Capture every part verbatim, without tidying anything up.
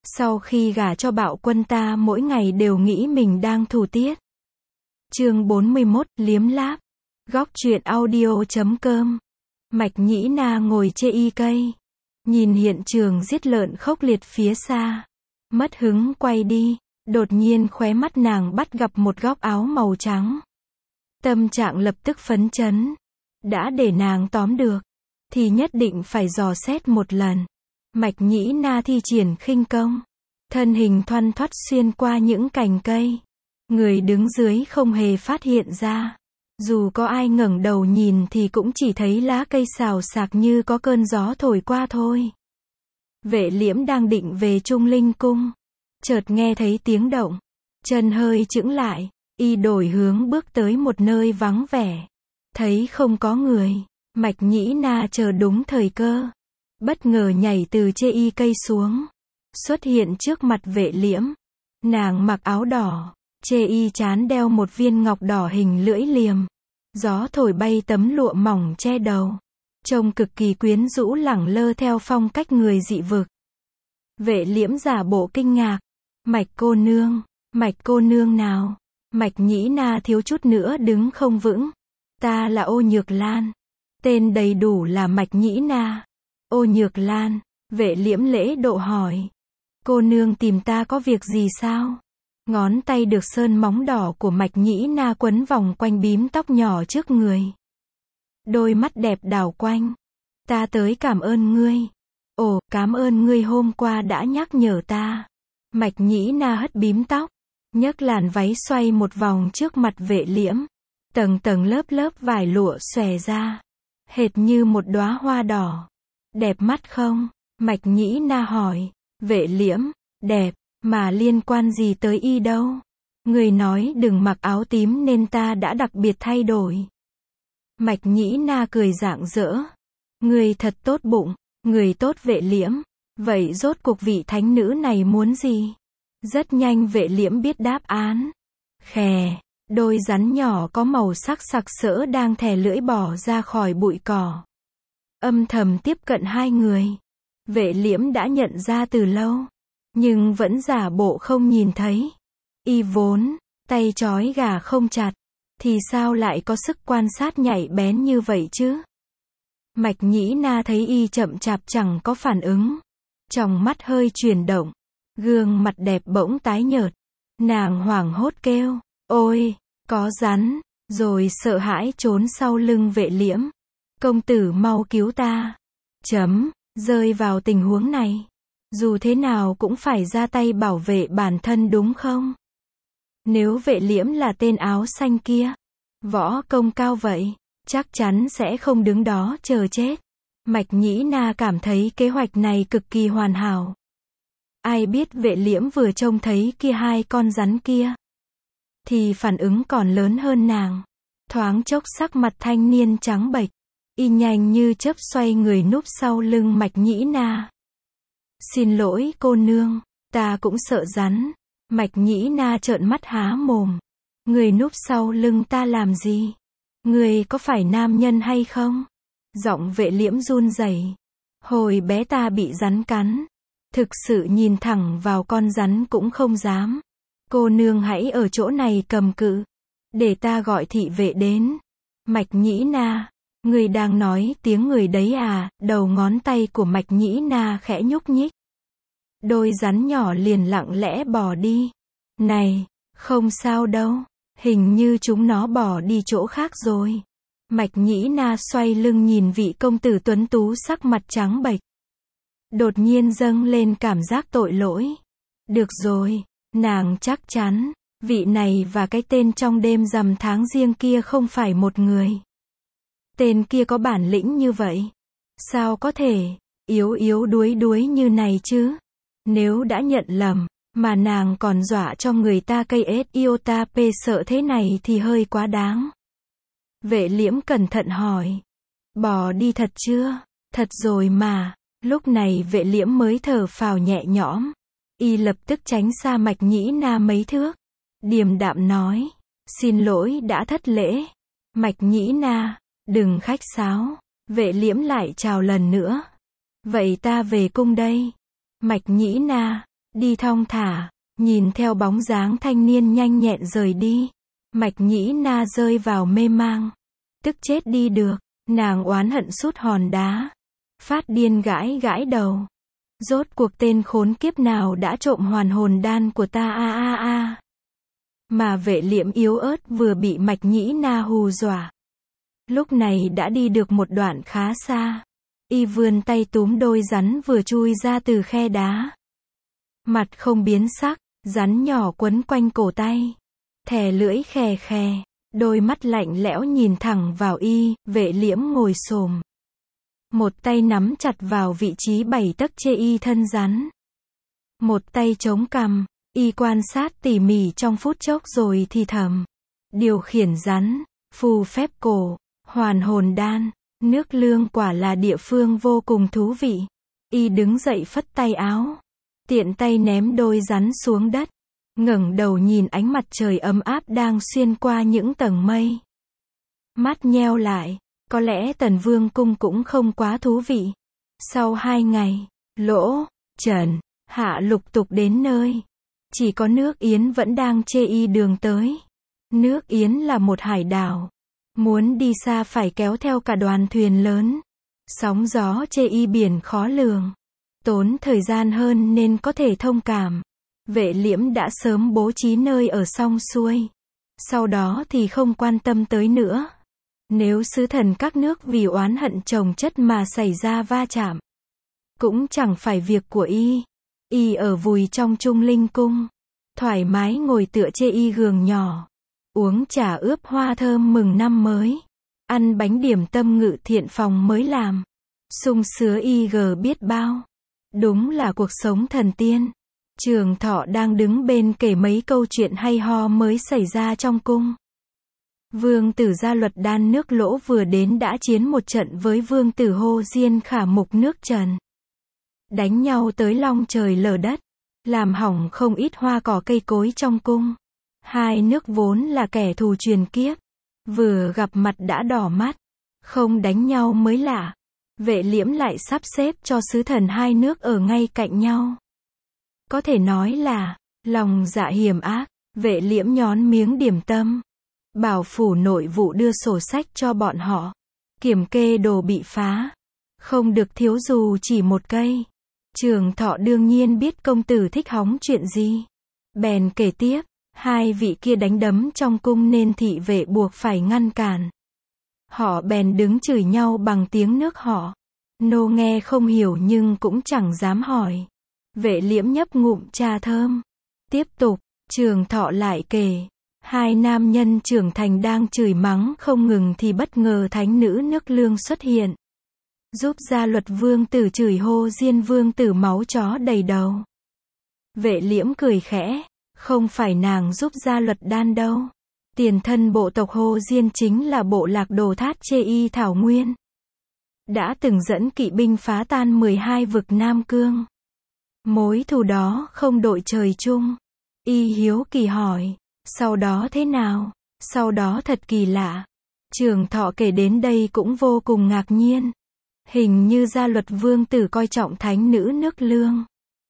Sau khi gả cho Bạo Quân ta mỗi ngày đều nghĩ mình đang thủ tiết. Chương bốn mươi mốt, liếm láp. Góc truyện audio chấm com. Mạch Nhĩ Na ngồi chê y cây, nhìn hiện trường giết lợn khốc liệt phía xa. Mất hứng quay đi, đột nhiên khóe mắt nàng bắt gặp một góc áo màu trắng. Tâm trạng lập tức phấn chấn. Đã để nàng tóm được, thì nhất định phải dò xét một lần. Mạch Nhĩ Na thi triển khinh công, thân hình thoăn thoắt xuyên qua những cành cây. Người đứng dưới không hề phát hiện ra. Dù có ai ngẩng đầu nhìn thì cũng chỉ thấy lá cây xào xạc như có cơn gió thổi qua thôi. Vệ Liễm đang định về Trung Linh Cung, chợt nghe thấy tiếng động, chân hơi chững lại, y đổi hướng bước tới một nơi vắng vẻ. Thấy không có người, Mạch Nhĩ Na chờ đúng thời cơ, bất ngờ nhảy từ chê y cây xuống, xuất hiện trước mặt Vệ Liễm. Nàng mặc áo đỏ, chê y trán đeo một viên ngọc đỏ hình lưỡi liềm. Gió thổi bay tấm lụa mỏng che đầu, trông cực kỳ quyến rũ lẳng lơ theo phong cách người dị vực. Vệ Liễm giả bộ kinh ngạc. Mạch cô nương, Mạch cô nương nào? Mạch Nhĩ Na thiếu chút nữa đứng không vững. Ta là Ô Nhược Lan. Tên đầy đủ là Mạch Nhĩ Na. Ô Nhược Lan, Vệ Liễm lễ độ hỏi. Cô nương tìm ta có việc gì sao? Ngón tay được sơn móng đỏ của Mạch Nhĩ Na quấn vòng quanh bím tóc nhỏ trước người. Đôi mắt đẹp đảo quanh. Ta tới cảm ơn ngươi. Ồ, cảm ơn ngươi hôm qua đã nhắc nhở ta. Mạch Nhĩ Na hất bím tóc, nhấc làn váy xoay một vòng trước mặt Vệ Liễm. Tầng tầng lớp lớp vải lụa xòe ra, hệt như một đóa hoa đỏ. Đẹp mắt không? Mạch Nhĩ Na hỏi. Vệ Liễm, đẹp. Mà liên quan gì tới y đâu? Người nói đừng mặc áo tím nên ta đã đặc biệt thay đổi. Mạch Nhĩ Na cười rạng rỡ. Người thật tốt bụng, người tốt. Vệ Liễm. Vậy rốt cuộc vị thánh nữ này muốn gì? Rất nhanh Vệ Liễm biết đáp án. Khè, đôi rắn nhỏ có màu sắc sặc sỡ đang thè lưỡi bỏ ra khỏi bụi cỏ, âm thầm tiếp cận hai người. Vệ Liễm đã nhận ra từ lâu, nhưng vẫn giả bộ không nhìn thấy. Y vốn tay trói gà không chặt, thì sao lại có sức quan sát nhạy bén như vậy chứ? Mạch Nhĩ Na thấy y chậm chạp chẳng có phản ứng, trong mắt hơi chuyển động, gương mặt đẹp bỗng tái nhợt. Nàng hoảng hốt kêu, ôi, có rắn, rồi sợ hãi trốn sau lưng Vệ Liễm. Công tử mau cứu ta. Chấm, rơi vào tình huống này, dù thế nào cũng phải ra tay bảo vệ bản thân đúng không? Nếu Vệ Liễm là tên áo xanh kia, võ công cao vậy, chắc chắn sẽ không đứng đó chờ chết. Mạch Nhĩ Na cảm thấy kế hoạch này cực kỳ hoàn hảo. Ai biết Vệ Liễm vừa trông thấy kia hai con rắn kia, thì phản ứng còn lớn hơn nàng. Thoáng chốc sắc mặt thanh niên trắng bệch, y nhanh như chớp xoay người núp sau lưng Mạch Nhĩ Na. Xin lỗi cô nương, ta cũng sợ rắn. Mạch Nhĩ Na trợn mắt há mồm. Người núp sau lưng ta làm gì? Người có phải nam nhân hay không? Giọng Vệ Liễm run rẩy. Hồi bé ta bị rắn cắn, thực sự nhìn thẳng vào con rắn cũng không dám. Cô nương hãy ở chỗ này cầm cự, để ta gọi thị vệ đến. Mạch Nhĩ Na, người đang nói tiếng người đấy à? Đầu ngón tay của Mạch Nhĩ Na khẽ nhúc nhích. Đôi rắn nhỏ liền lặng lẽ bỏ đi. Này, không sao đâu, hình như chúng nó bỏ đi chỗ khác rồi. Mạch Nhĩ Na xoay lưng nhìn vị công tử tuấn tú sắc mặt trắng bệch. Đột nhiên dâng lên cảm giác tội lỗi. Được rồi, nàng chắc chắn, vị này và cái tên trong đêm rằm tháng riêng kia không phải một người. Tên kia có bản lĩnh như vậy, sao có thể yếu yếu đuối đuối như này chứ? Nếu đã nhận lầm, mà nàng còn dọa cho người ta cây ết iota p sợ thế này thì hơi quá đáng. Vệ Liễm cẩn thận hỏi. Bỏ đi thật chưa? Thật rồi mà. Lúc này Vệ Liễm mới thở phào nhẹ nhõm. Y lập tức tránh xa Mạch Nhĩ Na mấy thước, điềm đạm nói. Xin lỗi đã thất lễ. Mạch Nhĩ Na, đừng khách sáo. Vệ Liễm lại chào lần nữa. Vậy ta về cung đây. Mạch Nhĩ Na, Đi thong thả, nhìn theo bóng dáng thanh niên nhanh nhẹn rời đi. Mạch Nhĩ Na rơi vào mê mang. Tức chết đi được, nàng oán hận sút hòn đá. Phát điên gãi gãi đầu. Rốt cuộc tên khốn kiếp nào đã trộm hoàn hồn đan của ta a a a. Mà Vệ Liễm yếu ớt vừa bị Mạch Nhĩ Na hù dọa. Lúc này đã đi được một đoạn khá xa. Y vươn tay túm đôi rắn vừa chui ra từ khe đá. Mặt không biến sắc, rắn nhỏ quấn quanh cổ tay. Thè lưỡi khè khè, đôi mắt lạnh lẽo nhìn thẳng vào Y. Vệ Liễm ngồi xổm. Một tay nắm chặt vào vị trí bảy tấc chê Y thân rắn. Một tay chống cằm, Y quan sát tỉ mỉ trong phút chốc rồi thì thầm. Điều khiển rắn, phù phép cổ, hoàn hồn đan, nước lương quả là địa phương vô cùng thú vị. Y đứng dậy phất tay áo. Tiện tay ném đôi rắn xuống đất. Ngẩng đầu nhìn ánh mặt trời ấm áp đang xuyên qua những tầng mây. Mắt nheo lại. Có lẽ Tần Vương cung cũng không quá thú vị. Sau hai ngày, Lỗ, Trần, Hạ lục tục đến nơi. Chỉ có nước Yến vẫn đang chê Y đường tới. Nước Yến là một hải đảo. Muốn đi xa phải kéo theo cả đoàn thuyền lớn. Sóng gió chê Y biển khó lường. Tốn thời gian hơn nên có thể thông cảm. Vệ Liễm đã sớm bố trí nơi ở xong xuôi. Sau đó thì không quan tâm tới nữa. Nếu sứ thần các nước vì oán hận chồng chất mà xảy ra va chạm, cũng chẳng phải việc của Y. Y ở vùi trong Trung Linh cung, thoải mái ngồi tựa chê Y giường nhỏ, uống trà ướp hoa thơm mừng năm mới, ăn bánh điểm tâm Ngự Thiện phòng mới làm, sung sướng Y gờ biết bao. Đúng là cuộc sống thần tiên. Trường Thọ đang đứng bên kể mấy câu chuyện hay ho mới xảy ra trong cung. Vương tử Gia Luật Đan nước Lỗ vừa đến đã chiến một trận với vương tử Hồ Diên Khả Mục nước Trần. Đánh nhau tới long trời lở đất, làm hỏng không ít hoa cỏ cây cối trong cung. Hai nước vốn là kẻ thù truyền kiếp, vừa gặp mặt đã đỏ mắt, không đánh nhau mới lạ. Vệ Liễm lại sắp xếp cho sứ thần hai nước ở ngay cạnh nhau. Có thể nói là lòng dạ hiểm ác. Vệ Liễm nhón miếng điểm tâm, bảo phủ nội vụ đưa sổ sách cho bọn họ, kiểm kê đồ bị phá, không được thiếu dù chỉ một cây. Trường Thọ đương nhiên biết công tử thích hóng chuyện gì, bèn kể tiếp. Hai vị kia đánh đấm trong cung nên thị vệ buộc phải ngăn cản. Họ bèn đứng chửi nhau bằng tiếng nước họ. Nô nghe không hiểu nhưng cũng chẳng dám hỏi. Vệ Liễm nhấp ngụm trà thơm. Tiếp tục, Trường Thọ lại kể. Hai nam nhân trưởng thành đang chửi mắng không ngừng thì bất ngờ thánh nữ nước Lương xuất hiện. Giúp Gia Luật vương tử chửi Hồ Diên vương tử máu chó đầy đầu. Vệ Liễm cười khẽ. Không phải nàng giúp Gia Luật Đan đâu. Tiền thân bộ tộc Hồ Diên chính là bộ lạc Đồ Thát Chê Y Thảo Nguyên. Đã từng dẫn kỵ binh phá tan mười hai vực Nam Cương. Mối thù đó không đội trời chung. Y hiếu kỳ hỏi. Sau đó thế nào? Sau đó thật kỳ lạ. Trường Thọ kể đến đây cũng vô cùng ngạc nhiên. Hình như Gia Luật vương tử coi trọng thánh nữ nước Lương.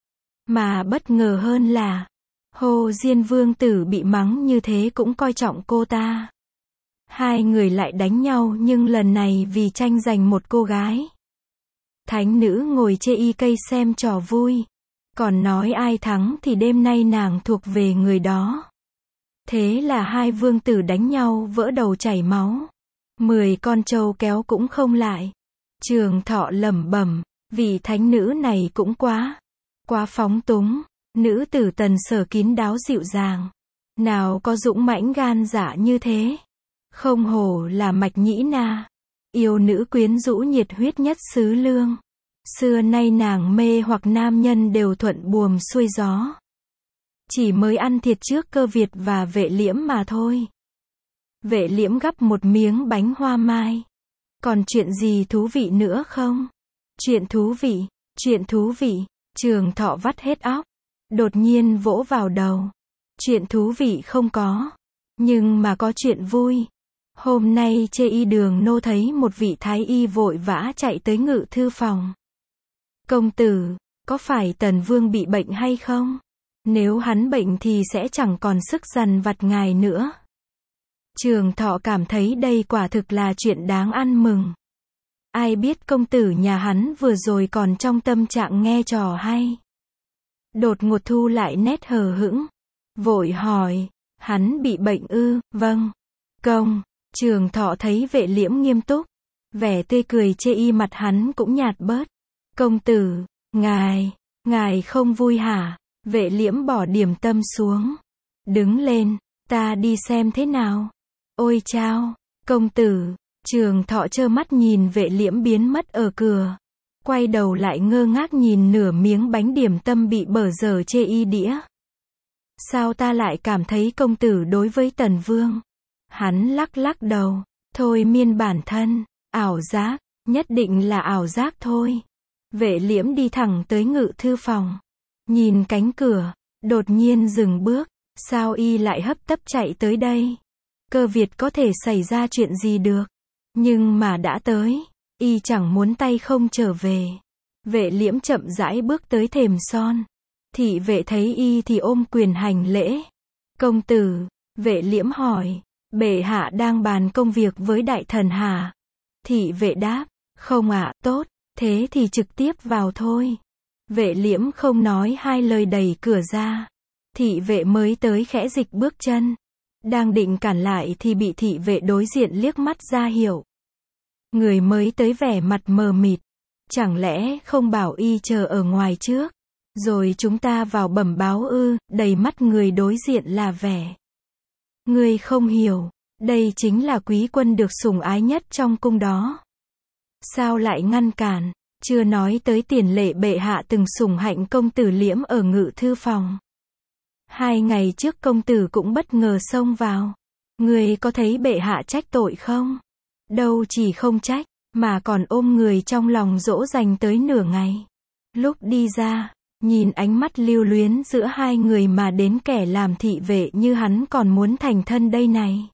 Mà bất ngờ hơn là Hồ Diên vương tử bị mắng như thế cũng coi trọng cô ta. Hai người lại đánh nhau nhưng lần này vì tranh giành một cô gái. Thánh nữ ngồi chê Y cây xem trò vui. Còn nói ai thắng thì đêm nay nàng thuộc về người đó. Thế là hai vương tử đánh nhau vỡ đầu chảy máu. Mười con trâu kéo cũng không lại. Trường Thọ lẩm bẩm, vị thánh nữ này cũng quá, quá phóng túng. Nữ tử Tần Sở kín đáo dịu dàng. Nào có dũng mãnh gan dạ như thế. Không hổ là Mạch Nhĩ Na. Yêu nữ quyến rũ nhiệt huyết nhất xứ Lương. Xưa nay nàng mê hoặc nam nhân đều thuận buồm xuôi gió. Chỉ mới ăn thiệt trước Cơ Việt và Vệ Liễm mà thôi. Vệ Liễm gắp một miếng bánh hoa mai. Còn chuyện gì thú vị nữa không? Chuyện thú vị, chuyện thú vị. Trường Thọ vắt hết óc. Đột nhiên vỗ vào đầu. Chuyện thú vị không có. Nhưng mà có chuyện vui. Hôm nay chê Y đường nô thấy một vị thái y vội vã chạy tới ngự thư phòng. Công tử, có phải Tần Vương bị bệnh hay không? Nếu hắn bệnh thì sẽ chẳng còn sức dằn vặt ngài nữa. Trường Thọ cảm thấy đây quả thực là chuyện đáng ăn mừng. Ai biết công tử nhà hắn vừa rồi còn trong tâm trạng nghe trò hay. Đột ngột thu lại nét hờ hững, vội hỏi, hắn bị bệnh ư? Vâng. Công, Trường Thọ thấy Vệ Liễm nghiêm túc, vẻ tươi cười chê y mặt hắn cũng nhạt bớt. Công tử, ngài, ngài không vui hả? Vệ Liễm bỏ điểm tâm xuống, đứng lên, ta đi xem thế nào. Ôi chao, công tử. Trường Thọ trơ mắt nhìn Vệ Liễm biến mất ở cửa, quay đầu lại ngơ ngác nhìn nửa miếng bánh điểm tâm bị bở dở chê y đĩa. Sao ta lại cảm thấy công tử đối với Tần Vương? Hắn lắc lắc đầu, thôi miên bản thân, ảo giác, nhất định là ảo giác thôi. Vệ Liễm đi thẳng tới ngự thư phòng, nhìn cánh cửa, đột nhiên dừng bước, sao y lại hấp tấp chạy tới đây? Cơ Việt có thể xảy ra chuyện gì được? Nhưng mà đã tới, y chẳng muốn tay không trở về. Vệ Liễm chậm rãi bước tới thềm son. Thị vệ thấy y thì ôm quyền hành lễ. Công tử, Vệ Liễm hỏi, bệ hạ đang bàn công việc với đại thần hả? Thị vệ đáp, không ạ, tốt, thế thì trực tiếp vào thôi. Vệ Liễm không nói hai lời đẩy cửa ra. Thị vệ mới tới khẽ dịch bước chân. Đang định cản lại thì bị thị vệ đối diện liếc mắt ra hiệu. Người mới tới vẻ mặt mờ mịt. Chẳng lẽ không bảo y chờ ở ngoài trước? Rồi chúng ta vào bẩm báo ư? Đầy mắt người đối diện là vẻ. Ngươi không hiểu, đây chính là quý quân được sủng ái nhất trong cung đó. Sao lại ngăn cản? Chưa nói tới tiền lệ bệ hạ từng sủng hạnh công tử Liễm ở ngự thư phòng. Hai ngày trước công tử cũng bất ngờ xông vào. Người có thấy bệ hạ trách tội không? Đâu chỉ không trách, mà còn ôm người trong lòng dỗ dành tới nửa ngày. Lúc đi ra, nhìn ánh mắt lưu luyến giữa hai người mà đến kẻ làm thị vệ như hắn còn muốn thành thân đây này.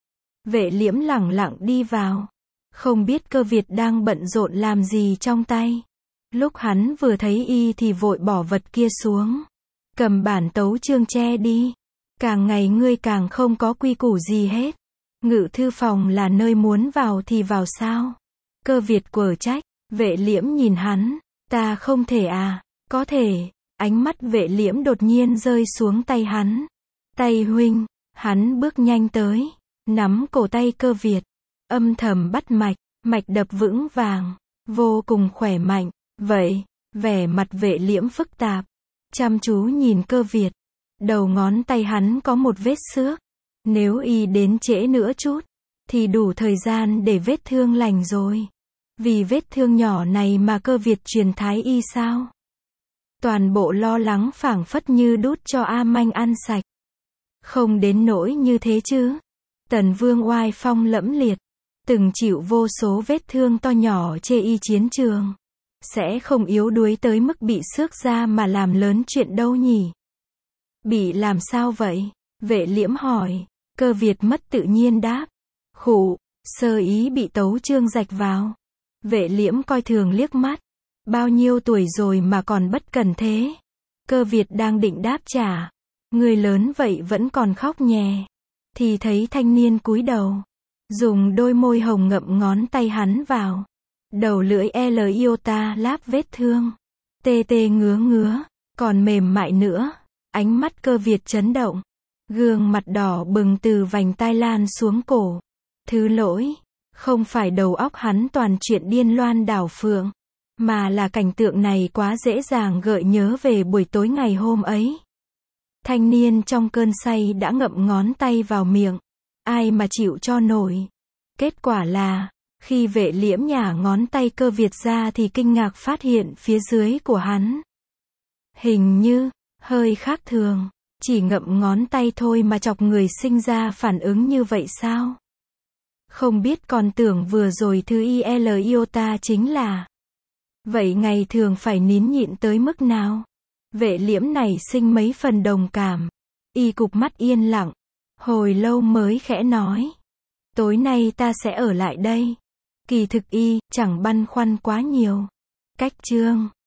Vệ Liễm lẳng lặng đi vào. Không biết Cơ Việt đang bận rộn làm gì trong tay. Lúc hắn vừa thấy y thì vội bỏ vật kia xuống. Cầm bản tấu chương che đi. Càng ngày ngươi càng không có quy củ gì hết. Ngự thư phòng là nơi muốn vào thì vào sao? Cơ Việt quở trách. Vệ Liễm nhìn hắn. Ta không thể à? Có thể. Ánh mắt Vệ Liễm đột nhiên rơi xuống tay hắn. Tay huynh. Hắn bước nhanh tới. Nắm cổ tay Cơ Việt. Âm thầm bắt mạch. Mạch đập vững vàng. Vô cùng khỏe mạnh. Vậy. Vẻ mặt Vệ Liễm phức tạp. Chăm chú nhìn Cơ Việt. Đầu ngón tay hắn có một vết xước. Nếu y đến trễ nữa chút, thì đủ thời gian để vết thương lành rồi. Vì vết thương nhỏ này mà Cơ Việt truyền thái y sao? Toàn bộ lo lắng phảng phất như đút cho A Manh ăn sạch. Không đến nỗi như thế chứ. Tần Vương oai phong lẫm liệt, từng chịu vô số vết thương to nhỏ chê y chiến trường. Sẽ không yếu đuối tới mức bị xước da mà làm lớn chuyện đâu nhỉ? Bị làm sao vậy? Vệ Liễm hỏi. Cơ Việt mất tự nhiên đáp. Khụ, sơ ý bị tấu chương rạch vào. Vệ Liễm coi thường liếc mắt. Bao nhiêu tuổi rồi mà còn bất cần thế? Cơ Việt đang định đáp trả. Người lớn vậy vẫn còn khóc nhè. Thì thấy thanh niên cúi đầu. Dùng đôi môi hồng ngậm ngón tay hắn vào. Đầu lưỡi L iota láp vết thương. Tê tê ngứa ngứa. Còn mềm mại nữa. Ánh mắt Cơ Việt chấn động. Gương mặt đỏ bừng từ vành tai lan xuống cổ. Thứ lỗi. Không phải đầu óc hắn toàn chuyện điên loan đảo phượng. Mà là cảnh tượng này quá dễ dàng gợi nhớ về buổi tối ngày hôm ấy. Thanh niên trong cơn say đã ngậm ngón tay vào miệng. Ai mà chịu cho nổi. Kết quả là, khi Vệ Liễm nhả ngón tay Cơ Việt ra thì kinh ngạc phát hiện phía dưới của hắn. Hình như, hơi khác thường. Chỉ ngậm ngón tay thôi mà chọc người sinh ra phản ứng như vậy sao? Không biết còn tưởng vừa rồi thứ I L iota chính là. Vậy ngày thường phải nín nhịn tới mức nào? Vệ Liễm này sinh mấy phần đồng cảm. Y cụp mắt yên lặng. Hồi lâu mới khẽ nói. Tối nay ta sẽ ở lại đây. Kỳ thực y chẳng băn khoăn quá nhiều. Cách chương